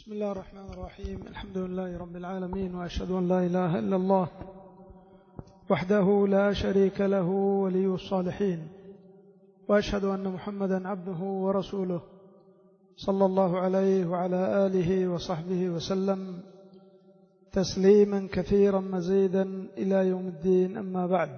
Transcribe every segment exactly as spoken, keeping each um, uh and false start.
بسم الله الرحمن الرحيم. الحمد لله رب العالمين، وأشهد أن لا إله إلا الله وحده لا شريك له ولي الصالحين، وأشهد أن محمدا عبده ورسوله صلى الله عليه وعلى آله وصحبه وسلم تسليما كثيرا مزيدا إلى يوم الدين. أما بعد،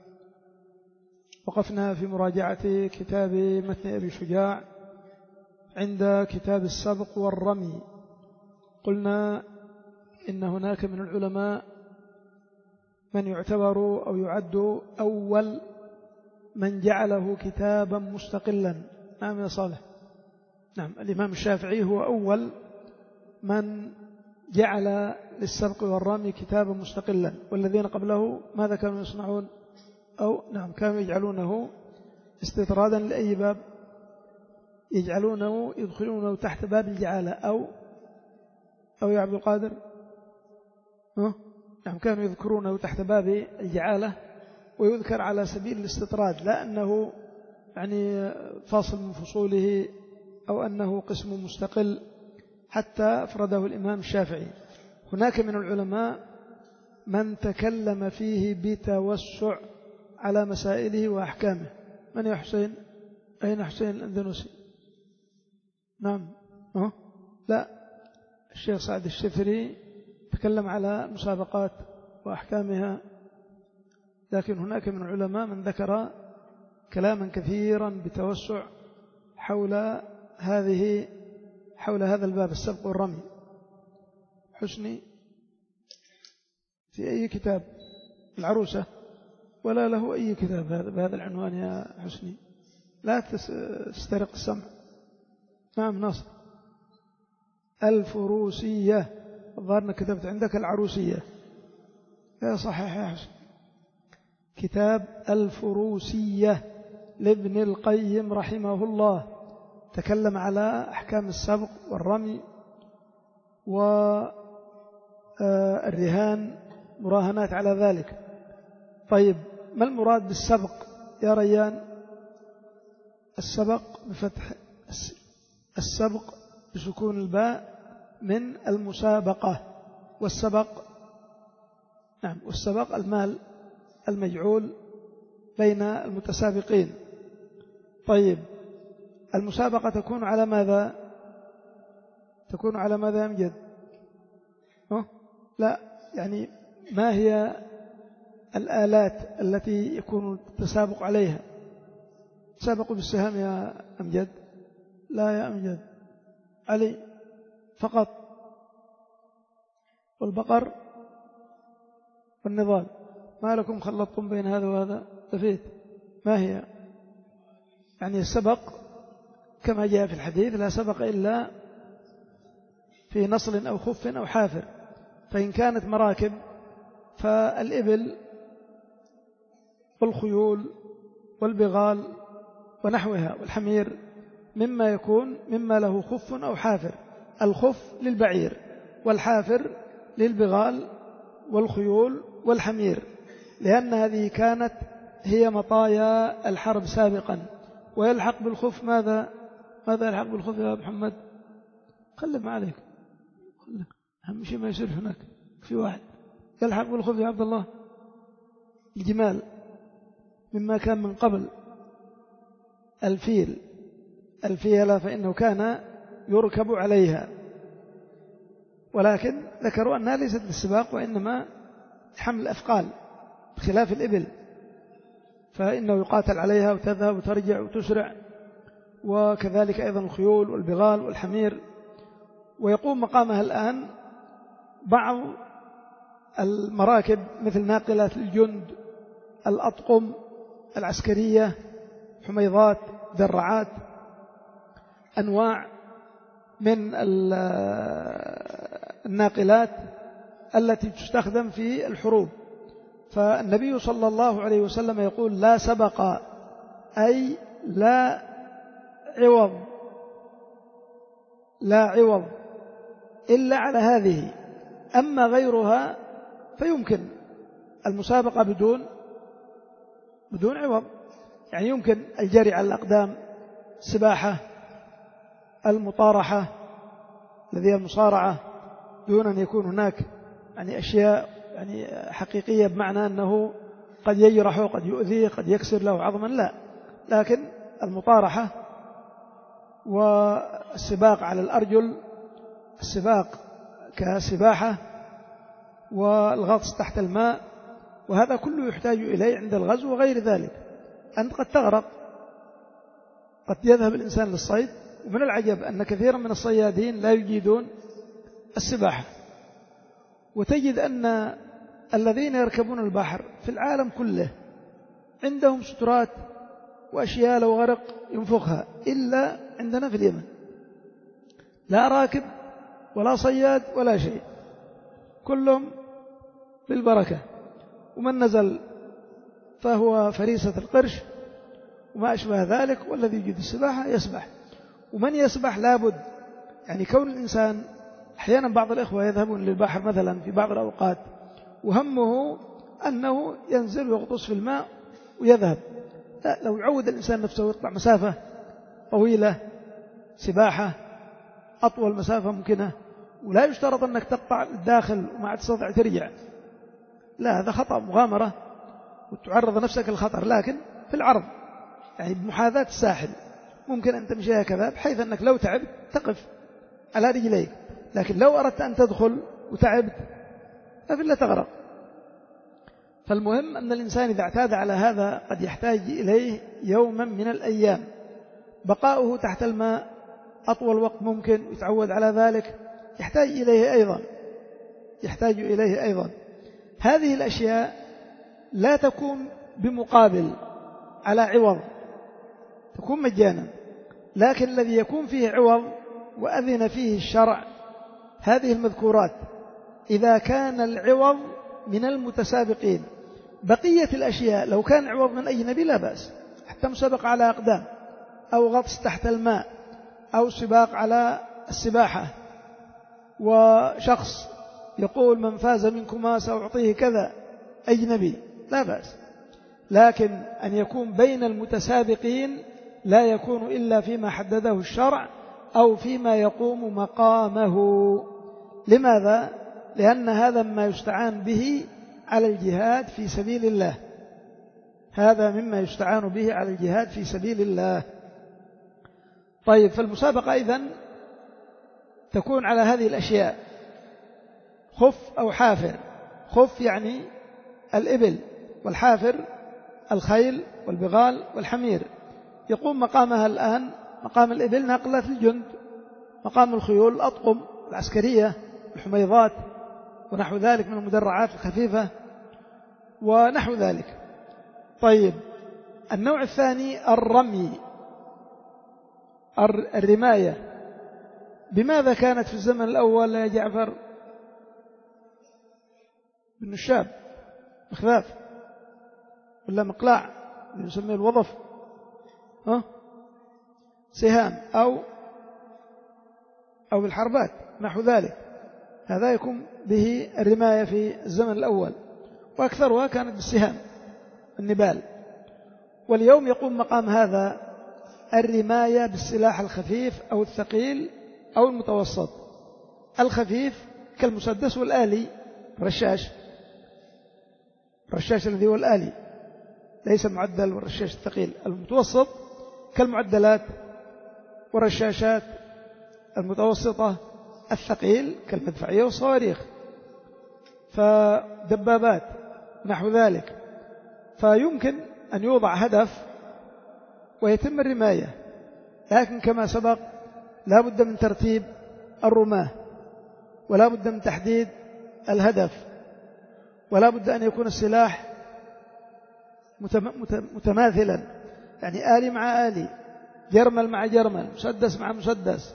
وقفنا في مراجعة كتاب متن أبي شجاع عند كتاب السبق والرمي. قلنا إن هناك من العلماء من يعتبر أو يعد أول من جعله كتابا مستقلا. نعم يا صالح. نعم، الإمام الشافعي هو أول من جعل للسبق والرمي كتابا مستقلا، والذين قبله ماذا كانوا يصنعون؟ أو نعم كانوا يجعلونه استطرادا لأي باب، يجعلونه يدخلونه تحت باب الجعالة أو أو يا عبد القادر ها؟ نعم كانوا يذكرونه تحت باب الجعالة، ويذكر على سبيل الاستطراد، لا أنه يعني فاصل من فصوله أو أنه قسم مستقل، حتى أفرده الإمام الشافعي. هناك من العلماء من تكلم فيه بتوسع على مسائله وأحكامه. من يا حسين؟ أين حسين الأندونسي؟ نعم أه؟ لا، الشيخ سعد الشفري تكلم على مسابقات وأحكامها، لكن هناك من العلماء من ذكر كلاما كثيرا بتوسع حول هذه حول هذا الباب، السبق والرمي. حسني في أي كتاب؟ العروسة؟ ولا له أي كتاب بهذا العنوان يا حسني؟ لا تسترق السمع. نعم ناصر. الفروسية، الظاهر كتبت عندك العروسية. يا صحيح يا حسن. كتاب الفروسية لابن القيم رحمه الله، تكلم على أحكام السبق والرمي والرهان، مراهنات على ذلك. طيب، ما المراد بالسبق يا ريان؟ السبق بفتح السبق بسكون الباء من المسابقة، والسبق نعم والسبق المال المجعول بين المتسابقين. طيب، المسابقة تكون على ماذا؟ تكون على ماذا يمجد؟ أه؟ لا، يعني ما هي الآلات التي يكون التسابق عليها؟ تسابقوا بالسهام يا أمجد؟ لا يا أمجد، علي فقط، والبقر والنضال. ما لكم خلطتم بين هذا وهذا؟ تفيت. ما هي؟ يعني السبق كما جاء في الحديث: لا سبق إلا في نصل أو خف أو حافر. فإن كانت مراكب فالإبل والخيول والبغال ونحوها والحمير مما يكون مما له خف أو حافر. الخف للبعير، والحافر للبغال والخيول والحمير، لأن هذه كانت هي مطايا الحرب سابقا. ويلحق بالخف ماذا؟ ماذا يلحق بالخف يا محمد؟ قلب ما عليك، أهم شيء ما يصير هناك في واحد يلحق بالخف يا عبد الله. الجمال مما كان من قبل. الفيل، الفيلة فإنه كان يركب عليها، ولكن ذكروا أنها ليست للسباق وإنما حمل أثقال، بخلاف الإبل فإنه يقاتل عليها وتذهب وترجع وتسرع، وكذلك أيضا الخيول والبغال والحمير. ويقوم مقامها الآن بعض المراكب مثل ناقلات الجند، الأطقم العسكرية، حميضات، درعات، أنواع من الناقلات التي تستخدم في الحروب. فالنبي صلى الله عليه وسلم يقول: لا سبق، أي لا عوض، لا عوض إلا على هذه. أما غيرها فيمكن المسابقة بدون بدون عوض، يعني يمكن الجري على الأقدام، السباحة، المطارحة، الذي هي المصارعة، دون أن يكون هناك يعني أشياء يعني حقيقية بمعنى أنه قد يجرح وقد يؤذيه قد يكسر له عظما، لا، لكن المطارحة والسباق على الأرجل، السباق كسباحة، والغطس تحت الماء، وهذا كله يحتاج إليه عند الغزو وغير ذلك. أنت قد تغرق، قد يذهب الإنسان للصيد، ومن العجب أن كثيرا من الصيادين لا يجيدون السباحة، وتجد أن الذين يركبون البحر في العالم كله عندهم سترات وأشياء لو غرق ينفخها، إلا عندنا في اليمن لا راكب ولا صياد ولا شيء، كلهم بالبركة، ومن نزل فهو فريسة القرش وما أشبه ذلك، والذي يجيد السباحة يسبح. ومن يسبح لابد يعني كون الإنسان أحيانا بعض الإخوة يذهبون للبحر مثلا في بعض الأوقات وهمه أنه ينزل ويغطس في الماء ويذهب، لا، لو يعود الإنسان نفسه يطلع مسافة طويلة سباحة أطول مسافة ممكنة، ولا يشترط أنك تقطع الداخل وما تستطيع ترجع، لا، هذا خطأ مغامرة وتعرض نفسك للخطر، لكن في العرض يعني بمحاذاة الساحل ممكن أن تمشي هكذا بحيث أنك لو تعبت تقف على رجليك، لكن لو أردت أن تدخل وتعبت فلا تغرق. فالمهم أن الإنسان إذا اعتاد على هذا قد يحتاج إليه يوما من الأيام، بقاؤه تحت الماء أطول وقت ممكن، يتعود على ذلك، يحتاج إليه أيضا يحتاج إليه أيضا هذه الأشياء لا تكون بمقابل على عوض، تكون مجانا، لكن الذي يكون فيه عوض وأذن فيه الشرع هذه المذكورات إذا كان العوض من المتسابقين. بقية الأشياء لو كان عوض من أجنبي لا بأس، حتى مسابقة على أقدام أو غطس تحت الماء أو سباق على السباحة، وشخص يقول من فاز منكما سأعطيه كذا أجنبي لا بأس، لكن أن يكون بين المتسابقين لا يكون إلا فيما حدده الشرع أو فيما يقوم مقامه. لماذا؟ لأن هذا ما يستعان به على الجهاد في سبيل الله، هذا مما يستعان به على الجهاد في سبيل الله. طيب، فالمسابقة إذن تكون على هذه الأشياء، خف أو حافر. خف يعني الإبل، والحافر الخيل والبغال والحمير، يقوم مقامها الآن مقام الإبل ناقلة الجند، مقام الخيول الأطقم العسكرية الحميضات ونحو ذلك من المدرعات الخفيفة ونحو ذلك. طيب، النوع الثاني الرمي، الرماية. بماذا كانت في الزمن الأول يا جعفر؟ بالنشاب، مخذاف ولا مقلاع يسميه الوظف، ها؟ سهام أو أو بالحربات نحو ذلك، هذا يكون به الرماية في الزمن الأول، وأكثرها كانت بالسهام النبال. واليوم يقوم مقام هذا الرماية بالسلاح الخفيف أو الثقيل أو المتوسط. الخفيف كالمسدس والآلي، رشاش الرشاش الذي هو الآلي ليس المعدل والرشاش الثقيل. المتوسط كالمعدلات والرشاشات المتوسطة. الثقيل كالمدفعية والصواريخ، فدبابات نحو ذلك. فيمكن أن يوضع هدف ويتم الرماية، لكن كما سبق لا بد من ترتيب الرماة، ولا بد من تحديد الهدف، ولا بد أن يكون السلاح متماثلا، يعني آلي مع آلي، جرمل مع جرمل، مسدس مع مسدس،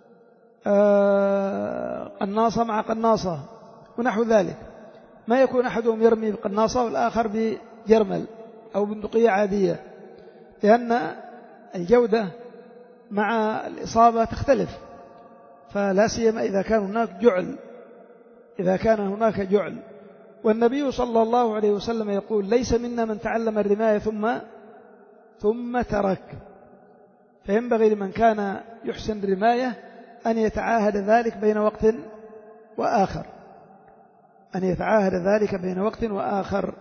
قناصة مع قناصة ونحو ذلك. ما يكون أحدهم يرمي بقناصة والآخر بجرمل أو بندقية عادية، لأن الجودة مع الإصابة تختلف، فلا سيما إذا كان هناك جعل إذا كان هناك جعل. والنبي صلى الله عليه وسلم يقول ليس منا من تعلم الرماية ثم ثم ترك. فينبغي لمن كان يحسن الرماية أن يتعاهد ذلك بين وقت وآخر أن يتعاهد ذلك بين وقت وآخر.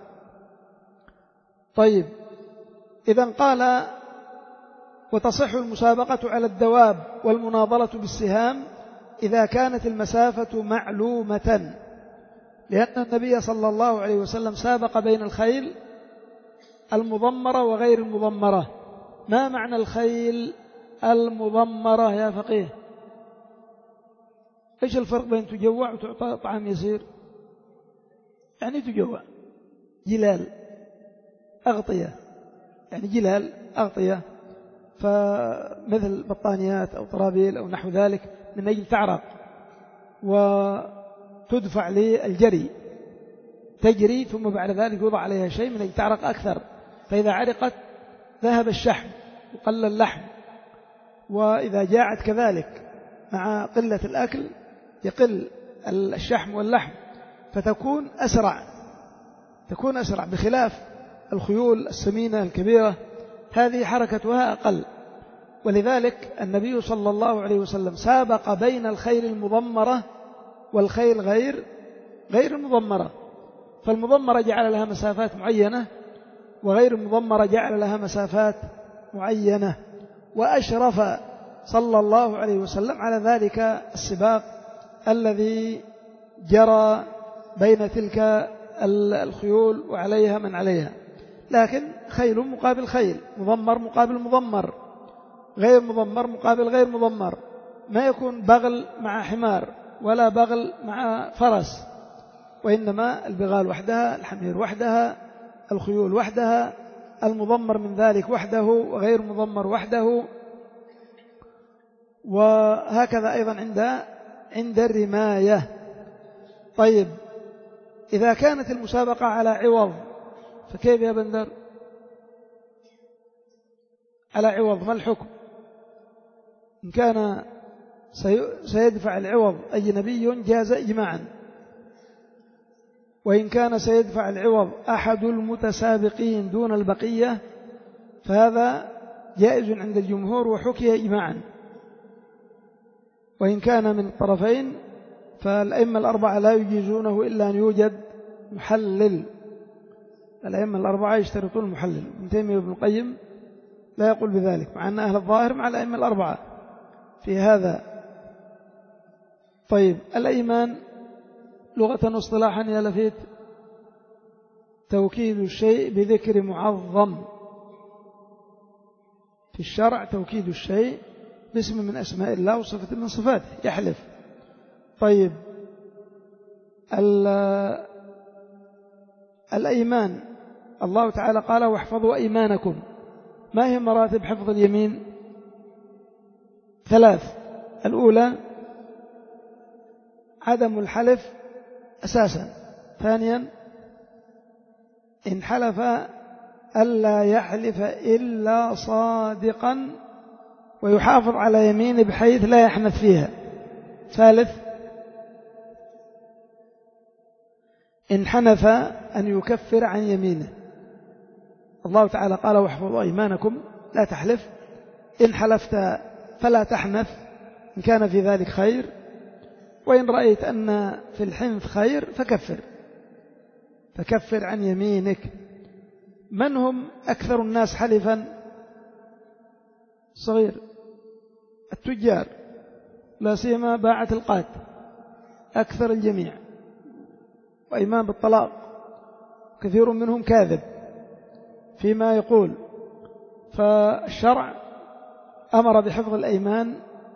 طيب، إذن قال وتصح المسابقة على الدواب والمناضلة بالسهام إذا كانت المسافة معلومة، لأن النبي صلى الله عليه وسلم سابق بين الخيل المضمرة وغير المضمرة. ما معنى الخيل المضمرة يا فقيه؟ إيش الفرق بين تجوع وتعطى طعام يسير؟ يعني تجوع جلال أغطية، يعني جلال أغطية، فمثل بطانيات أو طرابيل أو نحو ذلك من أجل تعرق وتدفع للجري، تجري ثم بعد ذلك يوضع عليها شيء من أجل تعرق أكثر، فإذا عرقت ذهب الشحم وقل اللحم، وإذا جاعت كذلك مع قلة الأكل يقل الشحم واللحم، فتكون أسرع تكون أسرع بخلاف الخيول السمينة الكبيرة، هذه حركتها أقل. ولذلك النبي صلى الله عليه وسلم سابق بين الخيل المضمرة والخيل غير غير المضمرة، فالمضمرة جعل لها مسافات معينة وغير المضمرة جعل لها مسافات معينة، وأشرف صلى الله عليه وسلم على ذلك السباق الذي جرى بين تلك الخيول وعليها من عليها. لكن خيل مقابل خيل، مضمر مقابل مضمر، غير مضمر مقابل غير مضمر، ما يكون بغل مع حمار ولا بغل مع فرس، وإنما البغال وحدها، الحمير وحدها، الخيول وحدها، المضمر من ذلك وحده وغير مضمر وحده. وهكذا أيضا عند عند الرماية. طيب، إذا كانت المسابقة على عوض فكيف يا بندر؟ على عوض ما الحكم؟ إن كان سيدفع العوض أجنبي جاز إجماعا، وإن كان سيدفع العوض أحد المتسابقين دون البقية فهذا جائز عند الجمهور وحكي إجماعا. وإن كان من الطرفين فالأئمة الأربعة لا يجيزونه إلا أن يوجد محلل، الأئمة الأربعة يشترطون المحلل، ابن تيمية وابن القيم لا يقول بذلك، مع أن أهل الظاهر مع الأئمة الأربعة في هذا. طيب، الأيمان لغة واصطلاحا يا لفيت توكيد الشيء بذكر معظم، في الشرع توكيد الشيء باسم من أسماء الله وصفة من صفاته، يحلف. طيب، الأيمان الله تعالى قال واحفظوا أيمانكم، ما هي مراتب حفظ اليمين؟ ثلاث. الأولى عدم الحلف أساسا. ثانيا إن حلف ألا يحلف إلا صادقا ويحافظ على يمينه بحيث لا يحنث فيها. ثالث إن حنث أن يكفر عن يمينه. الله تعالى قال واحفظوا أيمانكم لا تحلف، إن حلفت فلا تحنث إن كان في ذلك خير، وإن رأيت أن في الحنث خير فكفر فكفر عن يمينك. من هم أكثر الناس حلفا؟ صغير التجار، لا سيما باعة القات، أكثر الجميع، وإيمان بالطلاق، كثير منهم كاذب فيما يقول. فالشرع أمر بحفظ الأيمان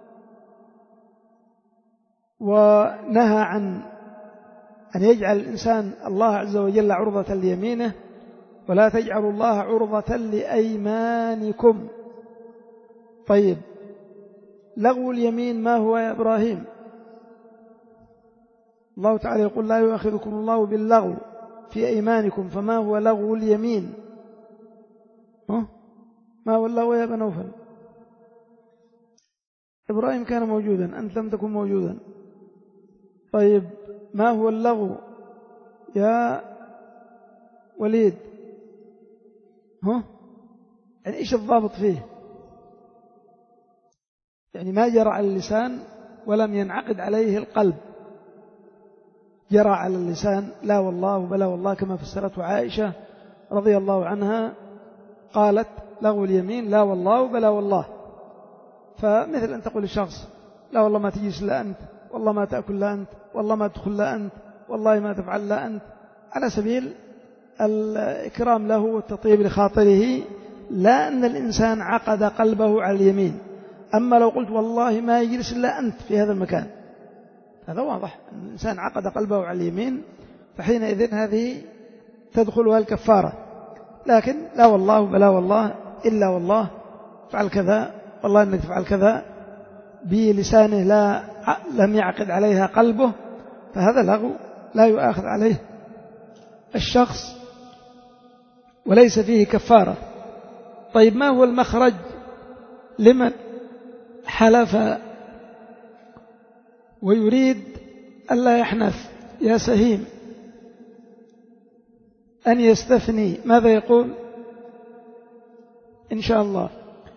ونهى عن أن يجعل الإنسان الله عز وجل عرضة ليمينه، ولا تجعلوا الله عرضة لأيمانكم. طيب، لغو اليمين ما هو يا إبراهيم؟ الله تعالى يقول لا يؤاخذكم الله باللغو في أيمانكم، فما هو لغو اليمين؟ ما هو اللغو يا ابن نوفل؟ إبراهيم كان موجودا، أنت لم تكن موجودا. طيب، ما هو اللغو يا وليد؟ ها؟ يعني إيش الضابط فيه؟ يعني ما جرى على اللسان ولم ينعقد عليه القلب، جرى على اللسان لا والله وبلا والله، كما فسرته عائشة رضي الله عنها قالت لغو اليمين لا والله وبلا والله. فمثل أن تقول للشخص لا والله ما تجلس لا أنت، والله ما تأكل لا أنت، والله ما تدخل لا أنت، والله ما تفعل لا أنت، على سبيل الإكرام له والتطيب لخاطره، لا أن الإنسان عقد قلبه على اليمين. أما لو قلت والله ما يجلس إلا أنت في هذا المكان، هذا واضح أن الإنسان عقد قلبه على اليمين، فحينئذ هذه تدخلها الكفارة. لكن لا والله بلا والله إلا والله فعل كذا، والله أنك تفعل كذا، بلسانه لا لم يعقد عليها قلبه، فهذا لغو لا يؤاخذ عليه الشخص وليس فيه كفارة. طيب ما هو المخرج لمن حلف ويريد ألا يحنث يا سهيم أن يستثني؟ ماذا يقول؟ إن شاء الله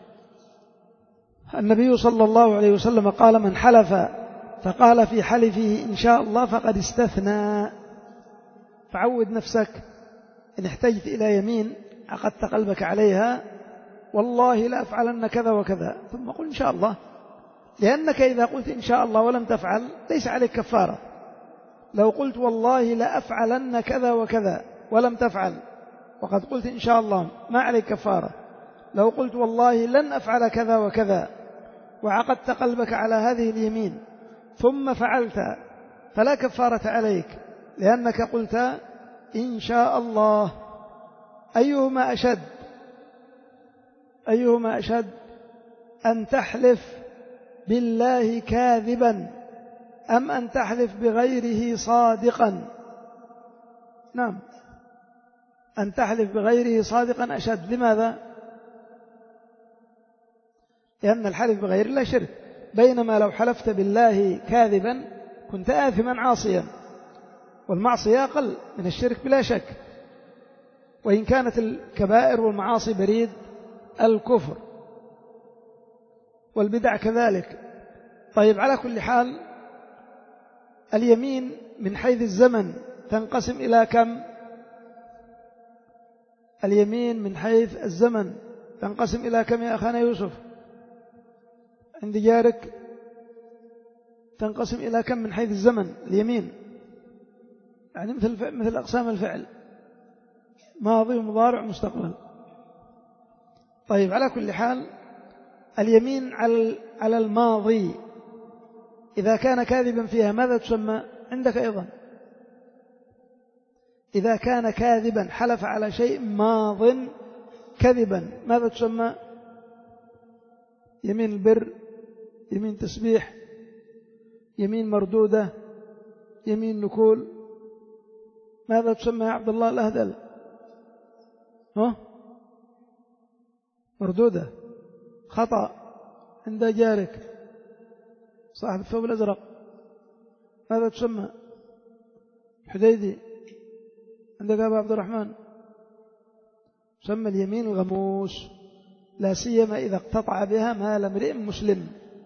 النبي صلى الله عليه وسلم قال من حلف فقال في حلفه إن شاء الله فقد استثنى. فعود نفسك إن احتجت إلى يمين عقدت قلبك عليها والله لا أفعلن كذا وكذا، ثم قل إن شاء الله، لأنك إذا قلت إن شاء الله ولم تفعل ليس عليك كفارة. لو قلت والله لا أفعلن كذا وكذا ولم تفعل وقد قلت إن شاء الله ما عليك كفارة. لو قلت والله لن أفعل كذا وكذا وعقدت قلبك على هذه اليمين ثم فعلت فلا كفارة عليك، لأنك قلت إن شاء الله. أيهما أشد أيهما أشد أن تحلف بالله كاذبا أم أن تحلف بغيره صادقا؟ نعم، أن تحلف بغيره صادقا أشد. لماذا؟ لأن الحلف بغير الله شرك، بينما لو حلفت بالله كاذبا كنت آثما عاصيا، والمعصية أقل من الشرك بلا شك، وإن كانت الكبائر والمعاصي بريد الكفر والبدع كذلك. طيب على كل حال اليمين من حيث الزمن تنقسم إلى كم؟ اليمين من حيث الزمن تنقسم إلى كم يا أخانا يوسف؟ عند جارك تنقسم إلى كم من حيث الزمن اليمين؟ يعني مثل مثل أقسام الفعل، ماضي ومضارع ومستقبل. طيب على كل حال اليمين على الماضي إذا كان كاذبا فيها ماذا تسمى عندك أيضا؟ إذا كان كاذبا حلف على شيء ماض كذبا ماذا تسمى؟ يمين البر، يمين تسبيح، يمين مردودة، يمين نكول، ماذا تسمى يا عبد الله الأهدل؟ ها؟ مردودة، خطأ. عند جارك صاحب الثوب الأزرق ماذا تسمى؟ حديدي. عندك أبا عبد الرحمن تسمى اليمين الغموس، لا سيما إذا اقتطع بها مال امرئ مسلم.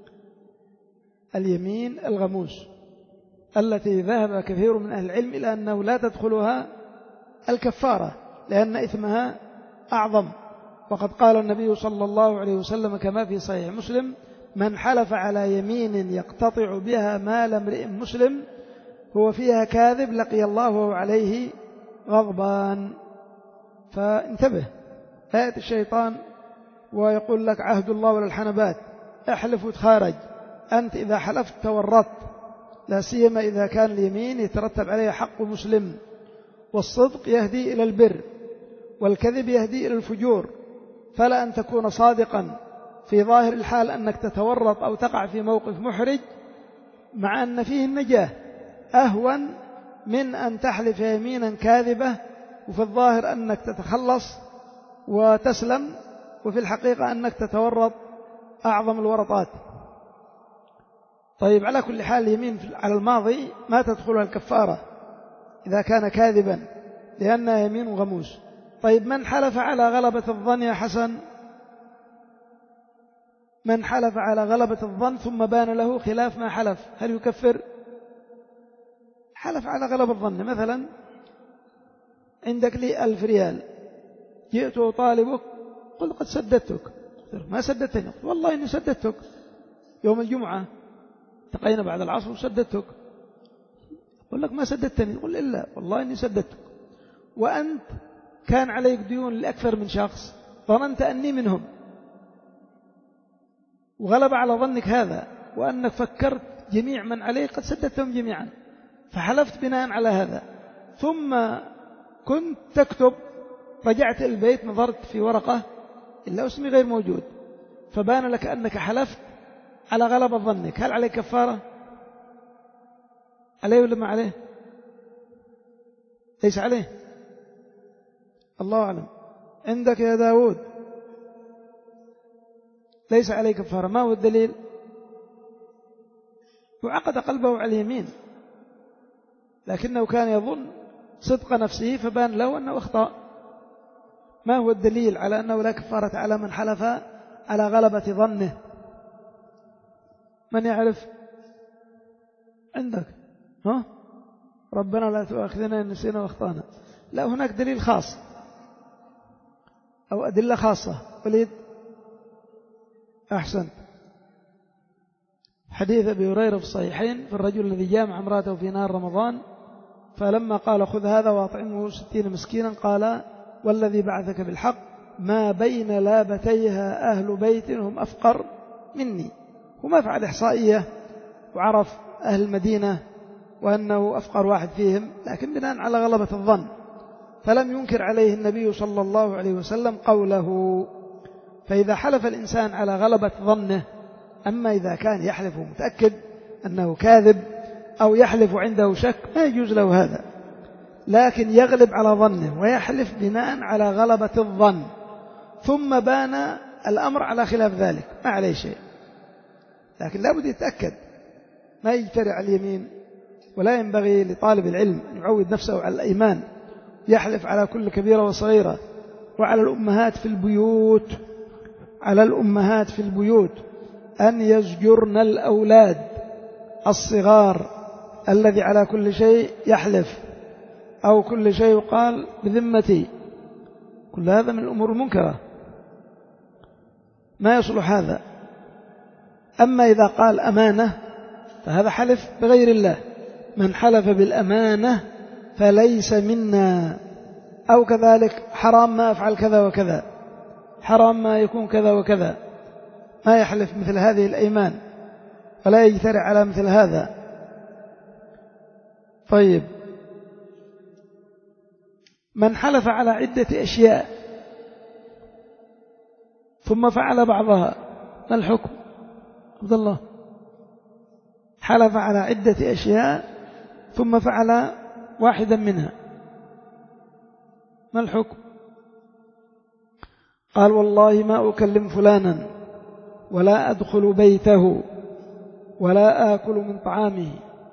اليمين الغموس التي ذهب كثير من أهل العلم إلى أنه لا تدخلها الكفارة لأن إثمها أعظم. وقد قال النبي صلى الله عليه وسلم كما في صحيح مسلم: من حلف على يمين يقتطع بها مال امرئ مسلم هو فيها كاذب لقي الله وهو عليه غضبان. فانتبه، آية الشيطان ويقول لك عهد الله ولا الحنبات، احلف وتخارج. أنت إذا حلفت تورطت، لا سيما إذا كان اليمين يترتب عليه حق مسلم، والصدق يهدي إلى البر والكذب يهدي إلى الفجور. فلا أن تكون صادقا في ظاهر الحال أنك تتورط أو تقع في موقف محرج مع أن فيه النجاة أهون من أن تحلف يمينا كاذبة وفي الظاهر أنك تتخلص وتسلم وفي الحقيقة أنك تتورط أعظم الورطات. طيب على كل حال اليمين على الماضي ما تدخلها الكفارة إذا كان كاذبا لأنها يمين غموس. طيب من حلف على غلبة الظن يا حسن؟ من حلف على غلبة الظن ثم بان له خلاف ما حلف هل يكفر؟ حلف على غلبة الظن، مثلا عندك لي ألف ريال، جئت أطالبك قل قد سددتك، ما سددتني، والله إني سددتك يوم الجمعة، التقينا بعد العصر وسددتك، أقول لك ما سددتني، قل إلا والله إني سددتك، وأنت كان عليك ديون لأكثر من شخص ظننت أني منهم وغلب على ظنك هذا، وأنك فكرت جميع من عليك قد سددتهم جميعا، فحلفت بناء على هذا، ثم كنت تكتب، رجعت البيت نظرت في ورقة إلا اسمي غير موجود، فبان لك أنك حلفت على غلبة ظنك، هل عليه كفارة؟ عليه ولا ما عليه؟ ليس عليه، الله أعلم. عندك يا داود ليس عليه كفارة، ما هو الدليل؟ وعقد قلبه على اليمين لكنه كان يظن صدق نفسه فبان له أنه أخطأ. ما هو الدليل على أنه لا كفارة على من حلف على غلبة ظنه؟ من يعرف؟ عندك ها؟ ربنا لا تؤاخذنا إن نسينا واخطأنا، لا هناك دليل خاص أو أدلة خاصة. وليد أحسن. حديث أبي هريرة في الصحيحين في الرجل الذي جامع امرأته في نهار رمضان فلما قال خذ هذا وأطعمه ستين مسكينا قال والذي بعثك بالحق ما بين لابتيها أهل بيت هم أفقر مني، وما فعل إحصائية وعرف أهل المدينة وأنه أفقر واحد فيهم، لكن بناء على غلبة الظن، فلم ينكر عليه النبي صلى الله عليه وسلم قوله. فإذا حلف الإنسان على غلبة ظنه، أما إذا كان يحلف متأكد أنه كاذب أو يحلف عنده شك ما يجوز له هذا، لكن يغلب على ظنه ويحلف بناء على غلبة الظن ثم بان الأمر على خلاف ذلك ما عليه شيء، لكن لا بد يتأكد، ما يجترع اليمين. ولا ينبغي لطالب العلم أن يعود نفسه على الأيمان، يحلف على كل كبيرة وصغيرة. وعلى الأمهات في البيوت على الأمهات في البيوت أن يزجرن الأولاد الصغار الذي على كل شيء يحلف أو كل شيء يقال بذمتي، كل هذا من الأمور المنكرة ما يصلح هذا. أما إذا قال أمانة فهذا حلف بغير الله، من حلف بالأمانة فليس منا، أو كذلك حرام ما أفعل كذا وكذا، حرام ما يكون كذا وكذا، ما يحلف مثل هذه الأيمان ولا يجترع على مثل هذا. طيب، من حلف على عدة أشياء ثم فعل بعضها ما الحكم؟ عبد الله، حلف على عدة أشياء ثم فعل واحدا منها ما الحكم؟ قال والله ما أكلم فلانا ولا أدخل بيته ولا آكل من طعامه،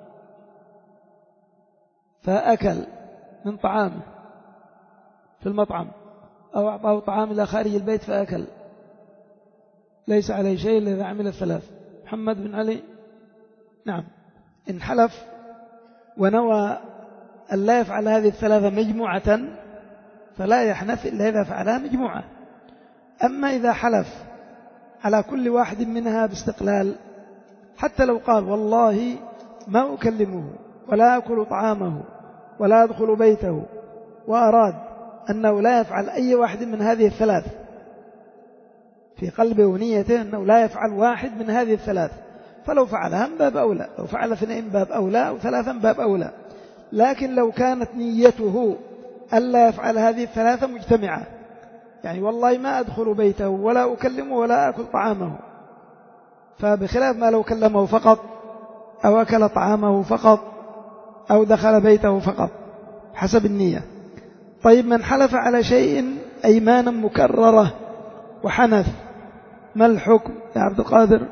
فأكل من طعامه في المطعم أو أعطاه طعام إلى خارج البيت فأكل، ليس عليه شيء إلا إذا عمل الثلاث. محمد بن علي. نعم، إن حلف ونوى أن لا يفعل هذه الثلاثة مجموعة فلا يحنث إلا إذا فعلها مجموعة. أما إذا حلف على كل واحد منها باستقلال، حتى لو قال والله ما أكلمه ولا أكل طعامه ولا أدخل بيته، وأراد أنه لا يفعل أي واحد من هذه الثلاث في قلبه ونيته أنه لا يفعل واحد من هذه الثلاث، فلو فعلها من باب أولى، لو فعل اثنين باب أولى أو ثلاثا باب أولى. لكن لو كانت نيته ألا يفعل هذه الثلاثة مجتمعة، يعني والله ما أدخل بيته ولا أكلمه ولا أكل طعامه، فبخلاف ما لو كلمه فقط أو أكل طعامه فقط أو دخل بيته فقط حسب النية. طيب، من حلف على شيء أيمانا مكررة وحنث ما الحكم يا عبد القادر؟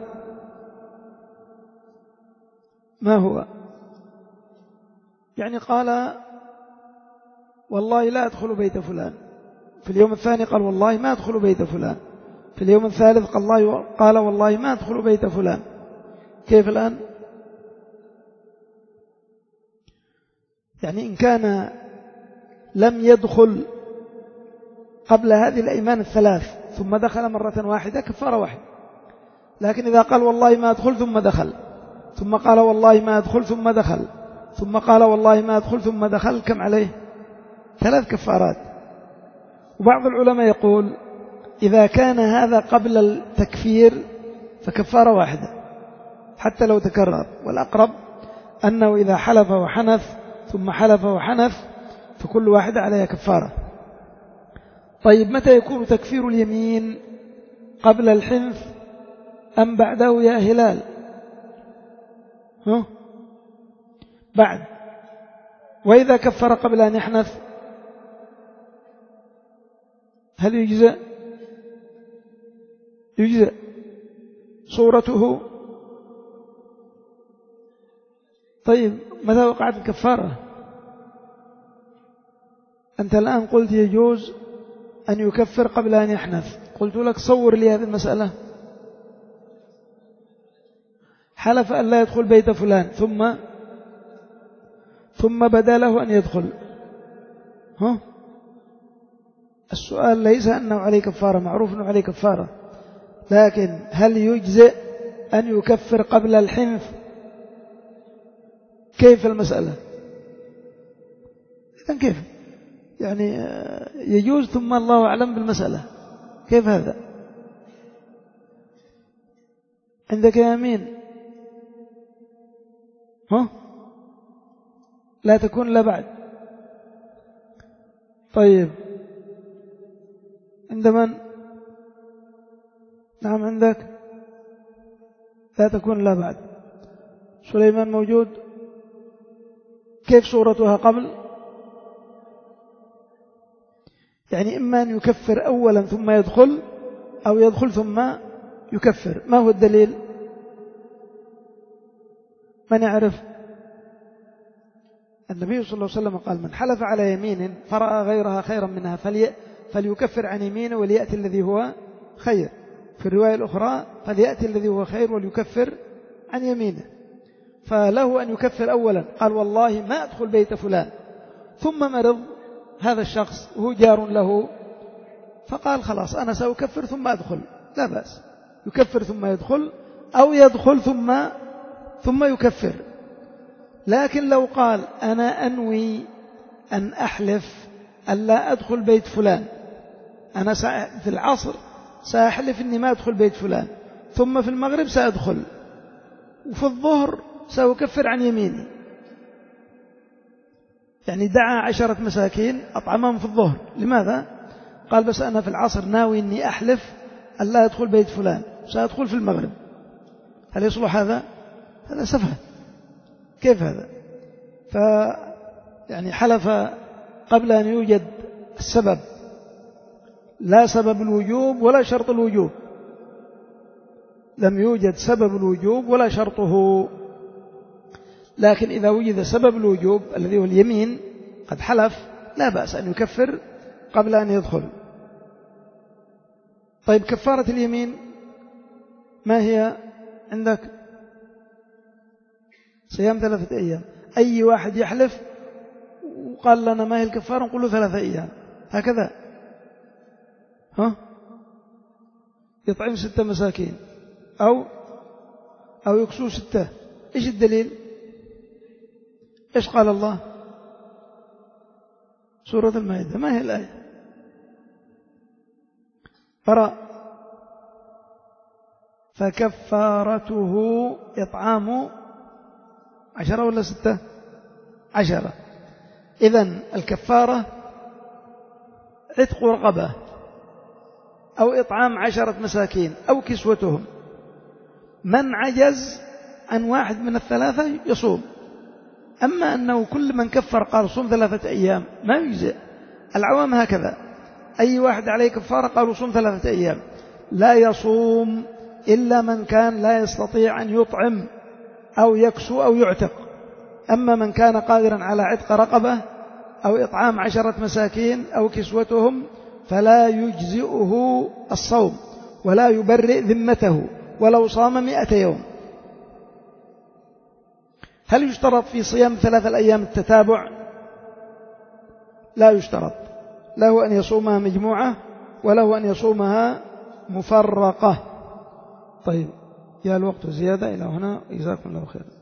ما هو؟ يعني قال والله لا أدخل بيت فلان، في اليوم الثاني قال والله ما أدخل بيت فلان، في اليوم الثالث قال, الله قال والله ما أدخل بيت فلان. كيف الآن؟ يعني إن كان لم يدخل قبل هذه الأيمان الثلاث ثم دخل مرة واحدة كفارة واحدة. لكن إذا قال والله ما أدخل ثم دخل، ثم قال والله ما أدخل ثم دخل، ثم قال والله ما أدخل ثم دخل، كم عليه؟ ثلاث كفارات. وبعض العلماء يقول إذا كان هذا قبل التكفير فكفارة واحدة حتى لو تكرر، والأقرب أنه إذا حلف وحنث ثم حلف وحنث فكل واحدة عليها كفارة. طيب متى يكون تكفير اليمين؟ قبل الحنث أم بعده يا هلال؟ ها؟ بعد. وإذا كفر قبل أن يحنث هل يجزأ؟ يجزأ. صورته طيب متى وقعت الكفارة؟ أنت الآن قلت يجوز أن يكفر قبل أن يحنث، قلت لك صور لي هذه المسألة. حلف أن لا يدخل بيت فلان ثم ثم بدا له أن يدخل. ها؟ السؤال ليس أنه عليه كفارة، معروف أنه عليه كفارة، لكن هل يجزئ أن يكفر قبل الحنث؟ كيف المسألة؟ إذن كيف؟ يعني يجوز ثم الله أعلم بالمسألة. كيف هذا؟ عندك يمين ها؟ لا تكون لا بعد. طيب عند من؟ نعم عندك لا تكون لا بعد. سليمان موجود؟ كيف صورتها قبل؟ يعني إما أن يكفر أولا ثم يدخل، أو يدخل ثم يكفر. ما هو الدليل؟ من يعرف؟ النبي صلى الله عليه وسلم قال من حلف على يمين فرأى غيرها خيرا منها فلي فليكفر عن يمينه وليأتي الذي هو خير. في الرواية الأخرى فليأتي الذي هو خير وليكفر عن يمينه. فله أن يكفر أولا، قال والله ما أدخل بيت فلان، ثم مرض هذا الشخص وهو جار له فقال خلاص أنا سأكفر ثم أدخل، لا بأس، يكفر ثم يدخل، أو يدخل ثم ثم يكفر. لكن لو قال أنا أنوي أن أحلف أن لا أدخل بيت فلان، أنا في العصر سأحلف أني ما أدخل بيت فلان، ثم في المغرب سأدخل، وفي الظهر سأكفر عن يميني، يعني دعا عشرة مساكين أطعمهم في الظهر. لماذا؟ قال بس أنا في العصر ناوي أني أحلف أن لا أدخل بيت فلان، سأدخل في المغرب. هل يصلح هذا؟ هذا سفه. كيف هذا؟ ف يعني حلف قبل أن يوجد السبب، لا سبب الوجوب ولا شرط الوجوب، لم يوجد سبب الوجوب ولا شرطه. لكن إذا وجد سبب الوجوب الذي هو اليمين قد حلف، لا بأس أن يكفر قبل أن يدخل. طيب كفارة اليمين ما هي عندك؟ صيام ثلاثة أيام. أي واحد يحلف وقال لنا ما هي الكفارة نقول له ثلاثة أيام هكذا، ها؟ يطعم ستة مساكين أو أو يكسو ستة. إيش الدليل؟ إيش قال الله؟ سورة المائدة. ما هي الآية؟ قرأ. فكفارته إطعام عشرة ولا ستة؟ عشرة. إذن الكفارة عتق رقبة أو إطعام عشرة مساكين أو كسوتهم. من عجز عن واحد من الثلاثة يصوم. أما أنه كل من كفر قال صوم ثلاثة أيام ما يجزئ. العوام هكذا، أي واحد عليه كفارة قالوا صوم ثلاثة أيام، لا يصوم إلا من كان لا يستطيع أن يطعم أو يكسو أو يعتق. أما من كان قادرا على عتق رقبة أو إطعام عشرة مساكين أو كسوتهم فلا يجزئه الصوم، ولا يبرئ ذمته ولو صام مئة يوم. هل يشترط في صيام ثلاثة الأيام التتابع؟ لا يشترط، له أن يصومها مجموعة وله أن يصومها مفرقة. طيب، يا الوقت زيادة إلى هنا، جزاكم الله خير.